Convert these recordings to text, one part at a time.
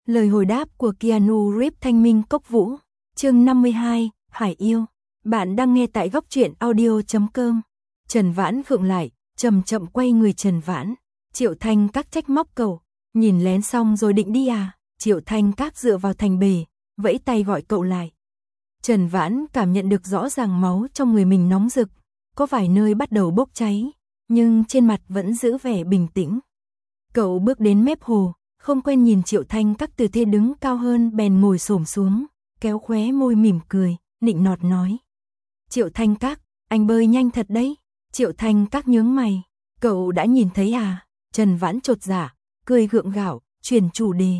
Lời hồi đáp của Keanu Reeves Thanh Minh Cốc Vũ. Chương 52, Hải yêu. Bạn đang nghe tại góc truyện audio.com. Trần Vãn khựng lại, chậm chậm quay người Trần Vãn. Triệu Thanh Các trách móc cậu, nhìn lén xong rồi định đi à? Triệu Thanh Các dựa vào thành bề, vẫy tay gọi cậu lại. Trần Vãn cảm nhận được rõ ràng máu trong người mình nóng rực, có vài nơi bắt đầu bốc cháy, nhưng trên mặt vẫn giữ vẻ bình tĩnh. Cậu bước đến mép hồ, không quen nhìn Triệu Thanh Các tư thế đứng cao hơn bèn ngồi xổm xuống, kéo khóe môi mỉm cười, nịnh nọt nói. Triệu Thanh Các, anh bơi nhanh thật đấy. Triệu Thanh Các nhướng mày, cậu đã nhìn thấy à? Trần Vãn chột dạ, cười gượng gạo, chuyển chủ đề.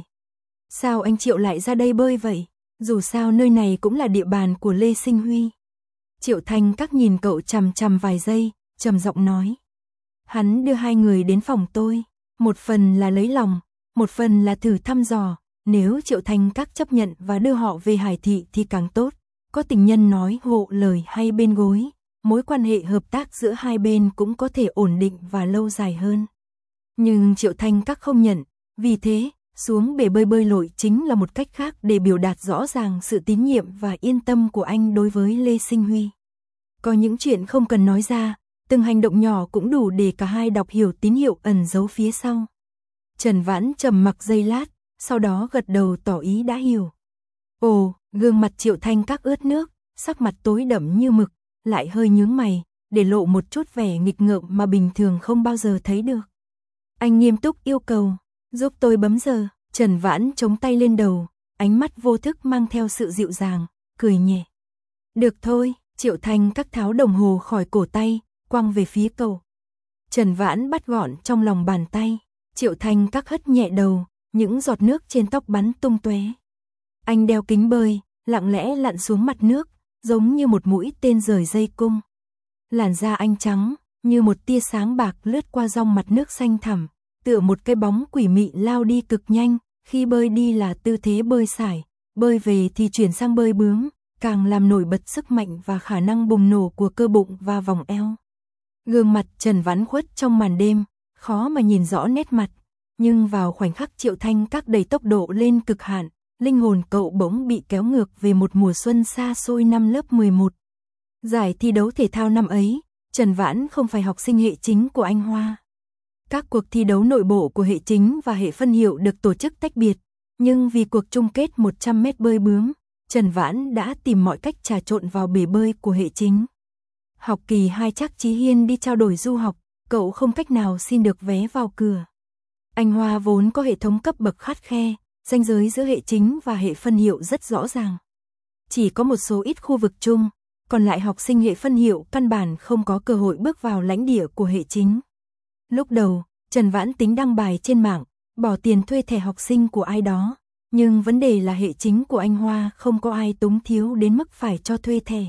Sao anh Triệu lại ra đây bơi vậy? Dù sao nơi này cũng là địa bàn của Lê Sinh Huy. Triệu Thanh Các nhìn cậu chằm chằm vài giây, trầm giọng nói. Hắn đưa hai người đến phòng tôi, một phần là lấy lòng, một phần là thử thăm dò, nếu Triệu Thanh Các chấp nhận và đưa họ về Hải Thị thì càng tốt. Có tình nhân nói hộ lời hay bên gối, mối quan hệ hợp tác giữa hai bên cũng có thể ổn định và lâu dài hơn. Nhưng Triệu Thanh Các không nhận, vì thế, xuống bể bơi bơi lội chính là một cách khác để biểu đạt rõ ràng sự tín nhiệm và yên tâm của anh đối với Lê Sinh Huy. Có những chuyện không cần nói ra, từng hành động nhỏ cũng đủ để cả hai đọc hiểu tín hiệu ẩn giấu phía sau. Trần Vãn trầm mặc giây lát, sau đó gật đầu tỏ ý đã hiểu. Ồ, gương mặt Triệu Thanh Các ướt nước, sắc mặt tối đậm như mực, lại hơi nhướng mày, để lộ một chút vẻ nghịch ngợm mà bình thường không bao giờ thấy được. Anh nghiêm túc yêu cầu, giúp tôi bấm giờ. Trần Vãn chống tay lên đầu, ánh mắt vô thức mang theo sự dịu dàng, cười nhẹ. Được thôi. Triệu Thanh Các tháo đồng hồ khỏi cổ tay, quăng về phía cậu. Trần Vãn bắt gọn trong lòng bàn tay. Triệu Thanh Các hất nhẹ đầu, những giọt nước trên tóc bắn tung tóe. Anh đeo kính bơi, lặng lẽ lặn xuống mặt nước, giống như một mũi tên rời dây cung. Làn da anh trắng, như một tia sáng bạc lướt qua dòng mặt nước xanh thẳm, tựa một cái bóng quỷ mị lao đi cực nhanh, khi bơi đi là tư thế bơi sải, bơi về thì chuyển sang bơi bướm, càng làm nổi bật sức mạnh và khả năng bùng nổ của cơ bụng và vòng eo. Gương mặt Trần Vãn khuất trong màn đêm, khó mà nhìn rõ nét mặt, nhưng vào khoảnh khắc Triệu Thanh Các đẩy tốc độ lên cực hạn, linh hồn cậu bỗng bị kéo ngược về một mùa xuân xa xôi năm lớp 11. Giải thi đấu thể thao năm ấy, Trần Vãn không phải học sinh hệ chính của Anh Hoa. Các cuộc thi đấu nội bộ của hệ chính và hệ phân hiệu được tổ chức tách biệt, nhưng vì cuộc chung kết 100 mét bơi bướm, Trần Vãn đã tìm mọi cách trà trộn vào bể bơi của hệ chính. Học kỳ 2 Trác Chí Hiên đi trao đổi du học, cậu không cách nào xin được vé vào cửa. Anh Hoa vốn có hệ thống cấp bậc khắt khe, ranh giới giữa hệ chính và hệ phân hiệu rất rõ ràng. Chỉ có một số ít khu vực chung, còn lại học sinh hệ phân hiệu căn bản không có cơ hội bước vào lãnh địa của hệ chính. Lúc đầu, Trần Vãn tính đăng bài trên mạng, bỏ tiền thuê thẻ học sinh của ai đó, nhưng vấn đề là hệ chính của Anh Hoa không có ai túng thiếu đến mức phải cho thuê thẻ.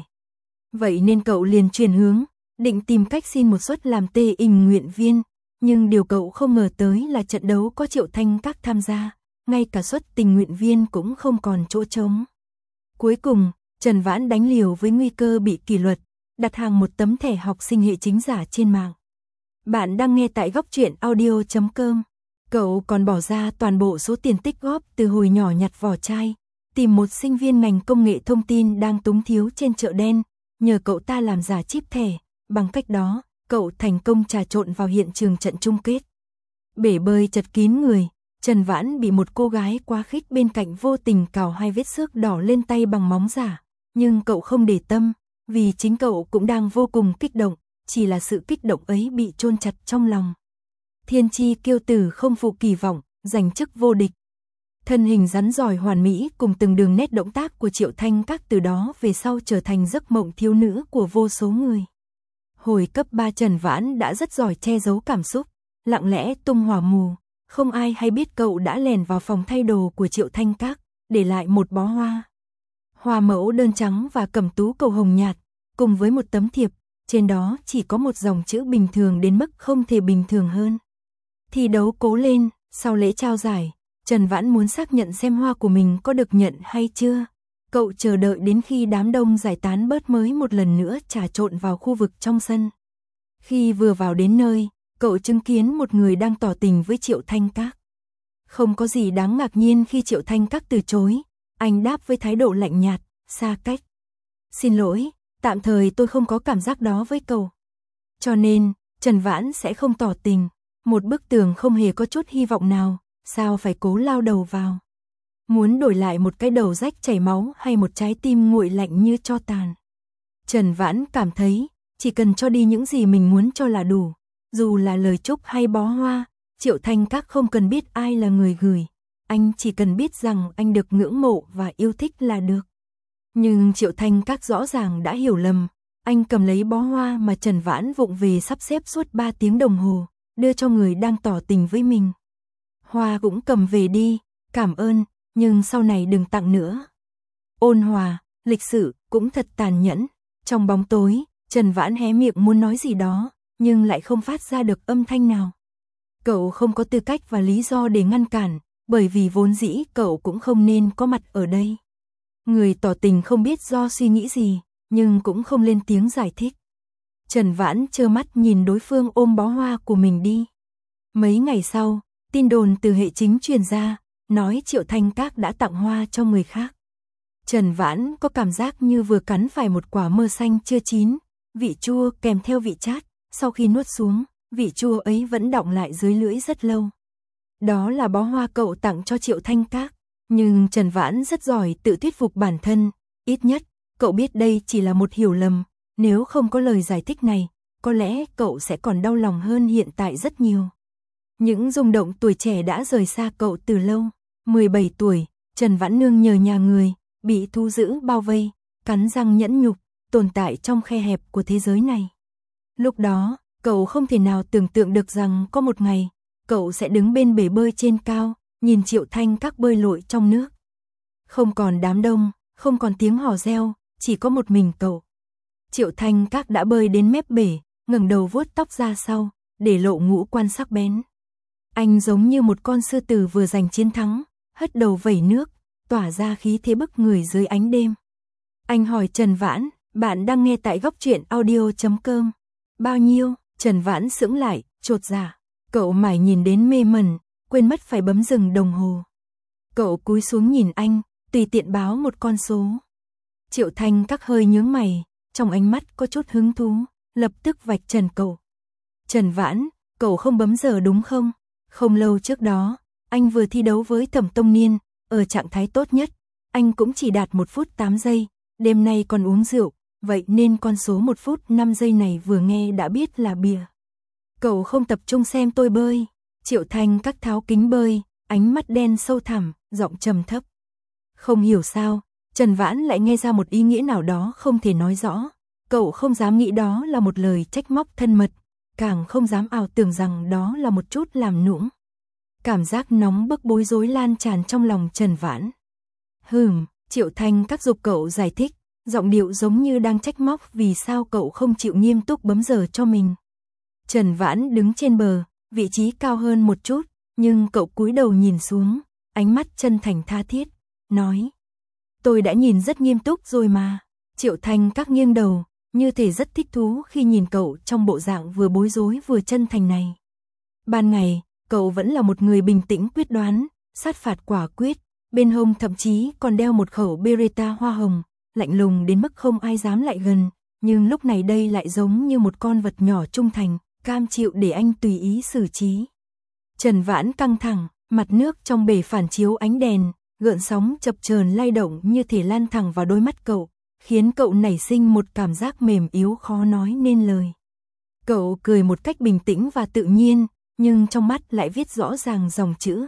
Vậy nên cậu liền chuyển hướng, định tìm cách xin một suất làm tình nguyện viên, nhưng điều cậu không ngờ tới là trận đấu có Triệu Thanh Các tham gia, ngay cả suất tình nguyện viên cũng không còn chỗ trống. Cuối cùng, Trần Vãn đánh liều với nguy cơ bị kỷ luật, đặt hàng một tấm thẻ học sinh hệ chính giả trên mạng. Bạn đang nghe tại góc truyện audio.com. Cậu còn bỏ ra toàn bộ số tiền tích góp từ hồi nhỏ nhặt vỏ chai, tìm một sinh viên ngành công nghệ thông tin đang túng thiếu trên chợ đen, nhờ cậu ta làm giả chip thẻ. Bằng cách đó, cậu thành công trà trộn vào hiện trường trận chung kết. Bể bơi chật kín người, Trần Vãn bị một cô gái quá khích bên cạnh vô tình cào hai vết xước đỏ lên tay bằng móng giả, nhưng cậu không để tâm, vì chính cậu cũng đang vô cùng kích động, chỉ là sự kích động ấy bị chôn chặt trong lòng. Thiên chi kiêu tử không phụ kỳ vọng, giành chức vô địch. Thân hình rắn giỏi hoàn mỹ cùng từng đường nét động tác của Triệu Thanh Các từ đó về sau trở thành giấc mộng thiếu nữ của vô số người. Hồi cấp 3 Trần Vãn đã rất giỏi che giấu cảm xúc, lặng lẽ tung hỏa mù, không ai hay biết cậu đã lèn vào phòng thay đồ của Triệu Thanh Các, để lại một bó hoa. Hoa mẫu đơn trắng và cẩm tú cầu hồng nhạt, cùng với một tấm thiệp, trên đó chỉ có một dòng chữ bình thường đến mức không thể bình thường hơn. Thi đấu cố lên. Sau lễ trao giải, Trần Vãn muốn xác nhận xem hoa của mình có được nhận hay chưa. Cậu chờ đợi đến khi đám đông giải tán bớt mới một lần nữa trà trộn vào khu vực trong sân. Khi vừa vào đến nơi, cậu chứng kiến một người đang tỏ tình với Triệu Thanh Các. Không có gì đáng ngạc nhiên khi Triệu Thanh Các từ chối, anh đáp với thái độ lạnh nhạt, xa cách. Xin lỗi, tạm thời tôi không có cảm giác đó với cậu. Cho nên, Trần Vãn sẽ không tỏ tình, một bức tường không hề có chút hy vọng nào, sao phải cố lao đầu vào. Muốn đổi lại một cái đầu rách chảy máu hay một trái tim nguội lạnh như tro tàn. Trần Vãn cảm thấy, chỉ cần cho đi những gì mình muốn cho là đủ, dù là lời chúc hay bó hoa, Triệu Thanh Các không cần biết ai là người gửi, anh chỉ cần biết rằng anh được ngưỡng mộ và yêu thích là được. Nhưng Triệu Thanh Các rõ ràng đã hiểu lầm, anh cầm lấy bó hoa mà Trần Vãn vụng về sắp xếp suốt 3 tiếng đồng hồ, đưa cho người đang tỏ tình với mình. Hoa cũng cầm về đi, cảm ơn, nhưng sau này đừng tặng nữa. Ôn hòa, lịch sự, cũng thật tàn nhẫn. Trong bóng tối, Trần Vãn hé miệng muốn nói gì đó, nhưng lại không phát ra được âm thanh nào. Cậu không có tư cách và lý do để ngăn cản, bởi vì vốn dĩ cậu cũng không nên có mặt ở đây. Người tỏ tình không biết do suy nghĩ gì, nhưng cũng không lên tiếng giải thích. Trần Vãn trơ mắt nhìn đối phương ôm bó hoa của mình đi. Mấy ngày sau, tin đồn từ hệ chính truyền ra, nói Triệu Thanh Các đã tặng hoa cho người khác. Trần Vãn có cảm giác như vừa cắn phải một quả mơ xanh chưa chín, vị chua kèm theo vị chát, sau khi nuốt xuống, vị chua ấy vẫn đọng lại dưới lưỡi rất lâu. Đó là bó hoa cậu tặng cho Triệu Thanh Các, nhưng Trần Vãn rất giỏi tự thuyết phục bản thân, ít nhất, cậu biết đây chỉ là một hiểu lầm, nếu không có lời giải thích này, có lẽ cậu sẽ còn đau lòng hơn hiện tại rất nhiều. Những rung động tuổi trẻ đã rời xa cậu từ lâu. 17 tuổi, Trần Vãn Nương nhờ nhà người, bị thú dữ bao vây, cắn răng nhẫn nhục, tồn tại trong khe hẹp của thế giới này. Lúc đó, cậu không thể nào tưởng tượng được rằng có một ngày, cậu sẽ đứng bên bể bơi trên cao, nhìn Triệu Thanh Các bơi lội trong nước. Không còn đám đông, không còn tiếng hò reo, chỉ có một mình cậu. Triệu Thanh Các đã bơi đến mép bể, ngẩng đầu vuốt tóc ra sau, để lộ ngũ quan sắc bén. Anh giống như một con sư tử vừa giành chiến thắng, hất đầu vẩy nước, tỏa ra khí thế bức người dưới ánh đêm. Anh hỏi Trần Vãn, bạn đang nghe tại góc truyện audio.com. Bao nhiêu? Trần Vãn sững lại, chột dạ. Cậu mải nhìn đến mê mẩn, quên mất phải bấm dừng đồng hồ. Cậu cúi xuống nhìn anh, tùy tiện báo một con số. Triệu Thanh Các hơi nhướng mày, trong ánh mắt có chút hứng thú, lập tức vạch trần cậu. Trần Vãn, cậu không bấm giờ đúng không? Không lâu trước đó, anh vừa thi đấu với Thẩm Tông Niên, ở trạng thái tốt nhất, anh cũng chỉ đạt 1 phút 8 giây, đêm nay còn uống rượu, vậy nên con số 1 phút 5 giây này vừa nghe đã biết là bịa. Cậu không tập trung xem tôi bơi. Triệu Thanh Các tháo kính bơi, ánh mắt đen sâu thẳm, giọng trầm thấp. Không hiểu sao, Trần Vãn lại nghe ra một ý nghĩa nào đó không thể nói rõ. Cậu không dám nghĩ đó là một lời trách móc thân mật, càng không dám ảo tưởng rằng đó là một chút làm nũng. Cảm giác nóng bức bối rối lan tràn trong lòng Trần Vãn. Triệu Thanh Các giục cậu giải thích, giọng điệu giống như đang trách móc vì sao cậu không chịu nghiêm túc bấm giờ cho mình. Trần Vãn đứng trên bờ, vị trí cao hơn một chút, nhưng cậu cúi đầu nhìn xuống, ánh mắt chân thành tha thiết, nói. Tôi đã nhìn rất nghiêm túc rồi mà. Triệu Thanh Các nghiêng đầu, như thể rất thích thú khi nhìn cậu trong bộ dạng vừa bối rối vừa chân thành này. Ban ngày, cậu vẫn là một người bình tĩnh quyết đoán, sát phạt quả quyết, bên hông thậm chí còn đeo một khẩu Beretta hoa hồng, lạnh lùng đến mức không ai dám lại gần, nhưng lúc này đây lại giống như một con vật nhỏ trung thành, cam chịu để anh tùy ý xử trí. Trần Vãn căng thẳng, mặt nước trong bể phản chiếu ánh đèn, gợn sóng chập chờn lay động như thể lan thẳng vào đôi mắt cậu, khiến cậu nảy sinh một cảm giác mềm yếu khó nói nên lời. Cậu cười một cách bình tĩnh và tự nhiên, nhưng trong mắt lại viết rõ ràng dòng chữ,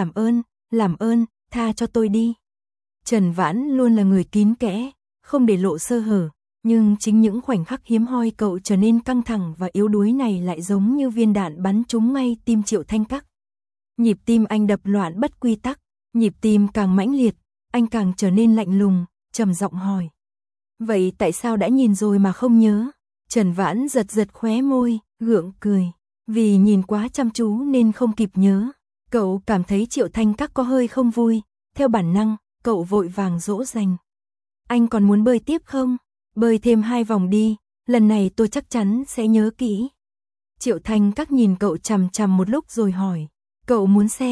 làm ơn, tha cho tôi đi. Trần Vãn luôn là người kín kẽ, không để lộ sơ hở, nhưng chính những khoảnh khắc hiếm hoi cậu trở nên căng thẳng và yếu đuối này lại giống như viên đạn bắn trúng ngay tim Triệu Thanh Các. Nhịp tim anh đập loạn bất quy tắc, nhịp tim càng mãnh liệt, anh càng trở nên lạnh lùng, trầm giọng hỏi. Vậy tại sao đã nhìn rồi mà không nhớ? Trần Vãn giật giật khóe môi, gượng cười. Vì nhìn quá chăm chú nên không kịp nhớ. Cậu cảm thấy Triệu Thanh Các có hơi không vui, theo bản năng, cậu vội vàng dỗ dành. Anh còn muốn bơi tiếp không? Bơi thêm 2 vòng đi, lần này tôi chắc chắn sẽ nhớ kỹ. Triệu Thanh Các nhìn cậu chằm chằm một lúc rồi hỏi. Cậu muốn xem?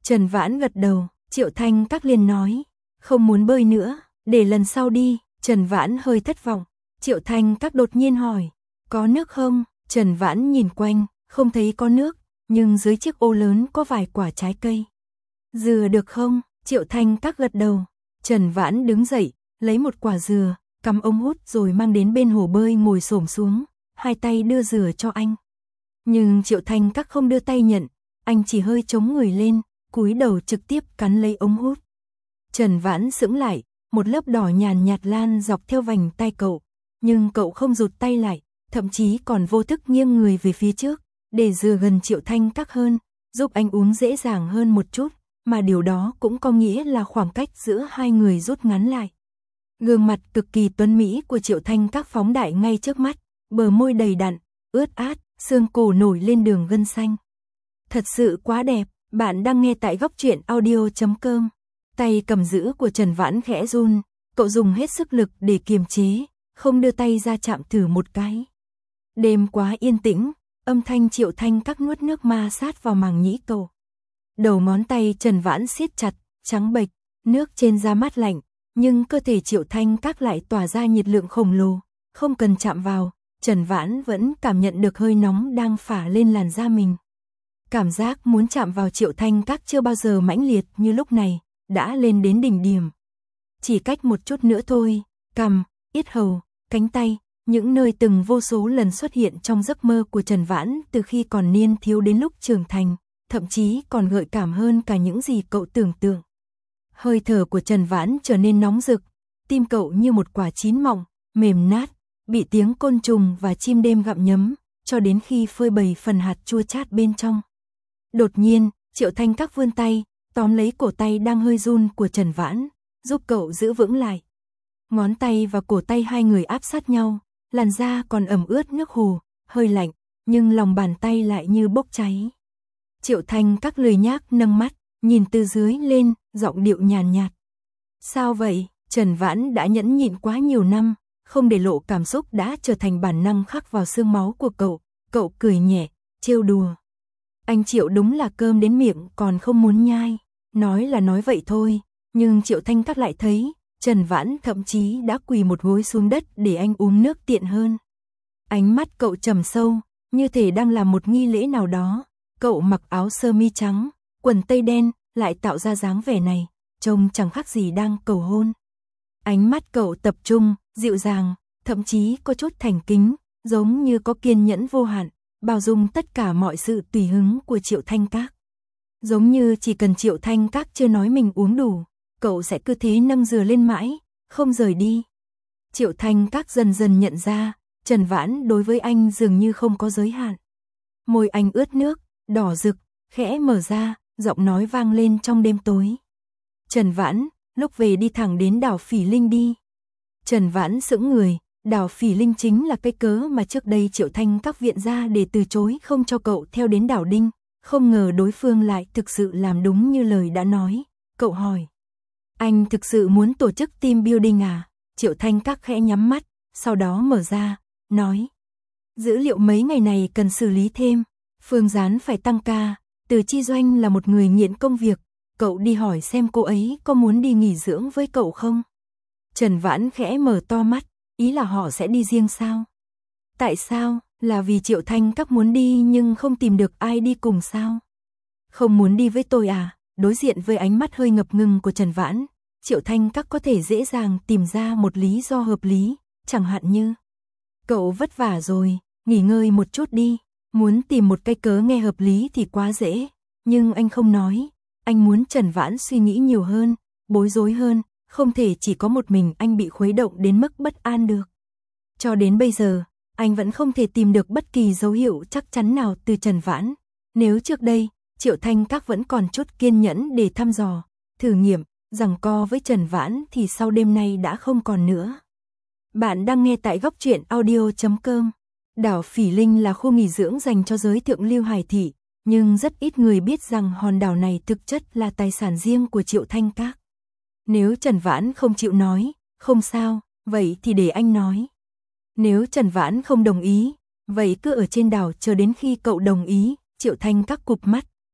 Trần Vãn gật đầu, Triệu Thanh Các liền nói, không muốn bơi nữa, để lần sau đi. Trần Vãn hơi thất vọng. Triệu Thanh Các đột nhiên hỏi, có nước không? Trần Vãn nhìn quanh, không thấy có nước, nhưng dưới chiếc ô lớn có vài quả trái cây. Dừa được không? Triệu Thanh Các gật đầu. Trần Vãn đứng dậy, lấy một quả dừa, cắm ống hút rồi mang đến bên hồ bơi ngồi xổm xuống, hai tay đưa dừa cho anh. Nhưng Triệu Thanh Các không đưa tay nhận, anh chỉ hơi chống người lên, cúi đầu trực tiếp cắn lấy ống hút. Trần Vãn sững lại, một lớp đỏ nhàn nhạt lan dọc theo vành tay cậu, nhưng cậu không rụt tay lại, thậm chí còn vô thức nghiêng người về phía trước, để dừa gần Triệu Thanh Các hơn, giúp anh uống dễ dàng hơn một chút, mà điều đó cũng có nghĩa là khoảng cách giữa hai người rút ngắn lại. Gương mặt cực kỳ tuấn mỹ của Triệu Thanh Các phóng đại ngay trước mắt, bờ môi đầy đặn, ướt át, xương cổ nổi lên đường gân xanh. Thật sự quá đẹp. Bạn đang nghe tại góc truyện audio.com. Tay cầm giữ của Trần Vãn khẽ run, cậu dùng hết sức lực để kiềm chế, không đưa tay ra chạm thử một cái. Đêm quá yên tĩnh, âm thanh Triệu Thanh Các nuốt nước ma sát vào màng nhĩ cậu. Đầu ngón tay Trần Vãn siết chặt, trắng bệch, nước trên da mát lạnh, nhưng cơ thể Triệu Thanh Các lại tỏa ra nhiệt lượng khổng lồ, không cần chạm vào, Trần Vãn vẫn cảm nhận được hơi nóng đang phả lên làn da mình. Cảm giác muốn chạm vào Triệu Thanh Các chưa bao giờ mãnh liệt như lúc này, đã lên đến đỉnh điểm. Chỉ cách một chút nữa thôi, cằm, yết hầu, cánh tay, những nơi từng vô số lần xuất hiện trong giấc mơ của Trần Vãn từ khi còn niên thiếu đến lúc trưởng thành, thậm chí còn gợi cảm hơn cả những gì cậu tưởng tượng. Hơi thở của Trần Vãn trở nên nóng rực, tim cậu như một quả chín mọng, mềm nát, bị tiếng côn trùng và chim đêm gặm nhấm, cho đến khi phơi bày phần hạt chua chát bên trong. Đột nhiên, Triệu Thanh Các vươn tay, tóm lấy cổ tay đang hơi run của Trần Vãn, giúp cậu giữ vững lại. Ngón tay và cổ tay hai người áp sát nhau, làn da còn ẩm ướt nước hồ, hơi lạnh, nhưng lòng bàn tay lại như bốc cháy. Triệu Thanh Các lười nhác nâng mắt, nhìn từ dưới lên, giọng điệu nhàn nhạt. Sao vậy? Trần Vãn đã nhẫn nhịn quá nhiều năm, không để lộ cảm xúc đã trở thành bản năng khắc vào xương máu của cậu. Cậu cười nhẹ, trêu đùa. Anh Triệu đúng là cơm đến miệng còn không muốn nhai. Nói là nói vậy thôi, nhưng Triệu Thanh Các lại thấy, Trần Vãn thậm chí đã quỳ một gối xuống đất để anh uống nước tiện hơn. Ánh mắt cậu trầm sâu, như thể đang làm một nghi lễ nào đó. Cậu mặc áo sơ mi trắng, quần tây đen, lại tạo ra dáng vẻ này, trông chẳng khác gì đang cầu hôn. Ánh mắt cậu tập trung, dịu dàng, thậm chí có chút thành kính, giống như có kiên nhẫn vô hạn, bao dung tất cả mọi sự tùy hứng của Triệu Thanh Các. Giống như chỉ cần Triệu Thanh Các chưa nói mình uống đủ, cậu sẽ cứ thế nâng dừa lên mãi, không rời đi. Triệu Thanh Các dần dần nhận ra, Trần Vãn đối với anh dường như không có giới hạn. Môi anh ướt nước, đỏ rực, khẽ mở ra, giọng nói vang lên trong đêm tối. Trần Vãn, lúc về đi thẳng đến đảo Phỉ Linh đi. Trần Vãn sững người, đảo Phỉ Linh chính là cái cớ mà trước đây Triệu Thanh Các viện ra để từ chối không cho cậu theo đến đảo Đinh. Không ngờ đối phương lại thực sự làm đúng như lời đã nói. Cậu hỏi, anh thực sự muốn tổ chức team building à? Triệu Thanh Các khẽ nhắm mắt, sau đó mở ra, nói, dữ liệu mấy ngày này cần xử lý thêm, Phương Gián phải tăng ca, Từ Chi Doanh là một người nghiện công việc, cậu đi hỏi xem cô ấy có muốn đi nghỉ dưỡng với cậu không? Trần Vãn khẽ mở to mắt, ý là họ sẽ đi riêng sao? Tại sao? Là vì Triệu Thanh Các muốn đi nhưng không tìm được ai đi cùng sao? Không muốn đi với tôi à? Đối diện với ánh mắt hơi ngập ngừng của Trần Vãn, Triệu Thanh Các có thể dễ dàng tìm ra một lý do hợp lý, chẳng hạn như cậu vất vả rồi, nghỉ ngơi một chút đi. Muốn tìm một cái cớ nghe hợp lý thì quá dễ, nhưng anh không nói. Anh muốn Trần Vãn suy nghĩ nhiều hơn, bối rối hơn, không thể chỉ có một mình anh bị khuấy động đến mức bất an được. Cho đến bây giờ, anh vẫn không thể tìm được bất kỳ dấu hiệu chắc chắn nào từ Trần Vãn. Nếu trước đây, Triệu Thanh Các vẫn còn chút kiên nhẫn để thăm dò, thử nghiệm, giằng co với Trần Vãn thì sau đêm nay đã không còn nữa. Bạn đang nghe tại góc truyện audio.com. Đảo Phỉ Linh là khu nghỉ dưỡng dành cho giới thượng lưu hải thị, nhưng rất ít người biết rằng hòn đảo này thực chất là tài sản riêng của Triệu Thanh Các. Nếu Trần Vãn không chịu nói, không sao, vậy thì để anh nói. Nếu Trần Vãn không đồng ý, vậy cứ ở trên đảo chờ đến khi cậu đồng ý. Triệu Thanh Các cụp mắt,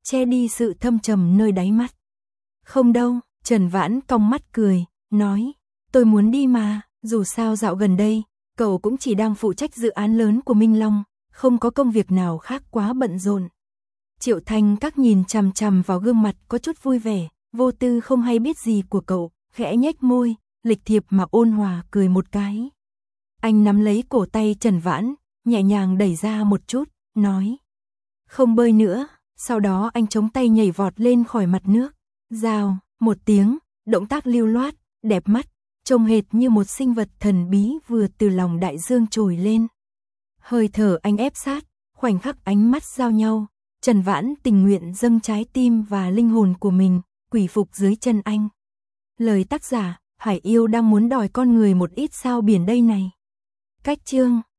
che đi sự thâm trầm nơi đáy mắt. Không đâu, Trần Vãn cong mắt cười, nói, tôi muốn đi mà, dù sao dạo gần đây, cậu cũng chỉ đang phụ trách dự án lớn của Minh Long, không có công việc nào khác quá bận rộn. Triệu Thanh Các nhìn chằm chằm vào gương mặt có chút vui vẻ, vô tư không hay biết gì của cậu, khẽ nhếch môi, lịch thiệp mà ôn hòa cười một cái. Anh nắm lấy cổ tay Trần Vãn, nhẹ nhàng đẩy ra một chút, nói, không bơi nữa, sau đó anh chống tay nhảy vọt lên khỏi mặt nước, rào, một tiếng, động tác lưu loát, đẹp mắt, trông hệt như một sinh vật thần bí vừa từ lòng đại dương trồi lên. Hơi thở anh ép sát, khoảnh khắc ánh mắt giao nhau, Trần Vãn tình nguyện dâng trái tim và linh hồn của mình, quỳ phục dưới chân anh. Lời tác giả, Hải Yêu đang muốn đòi con người một ít sao biển đây này. Cách chương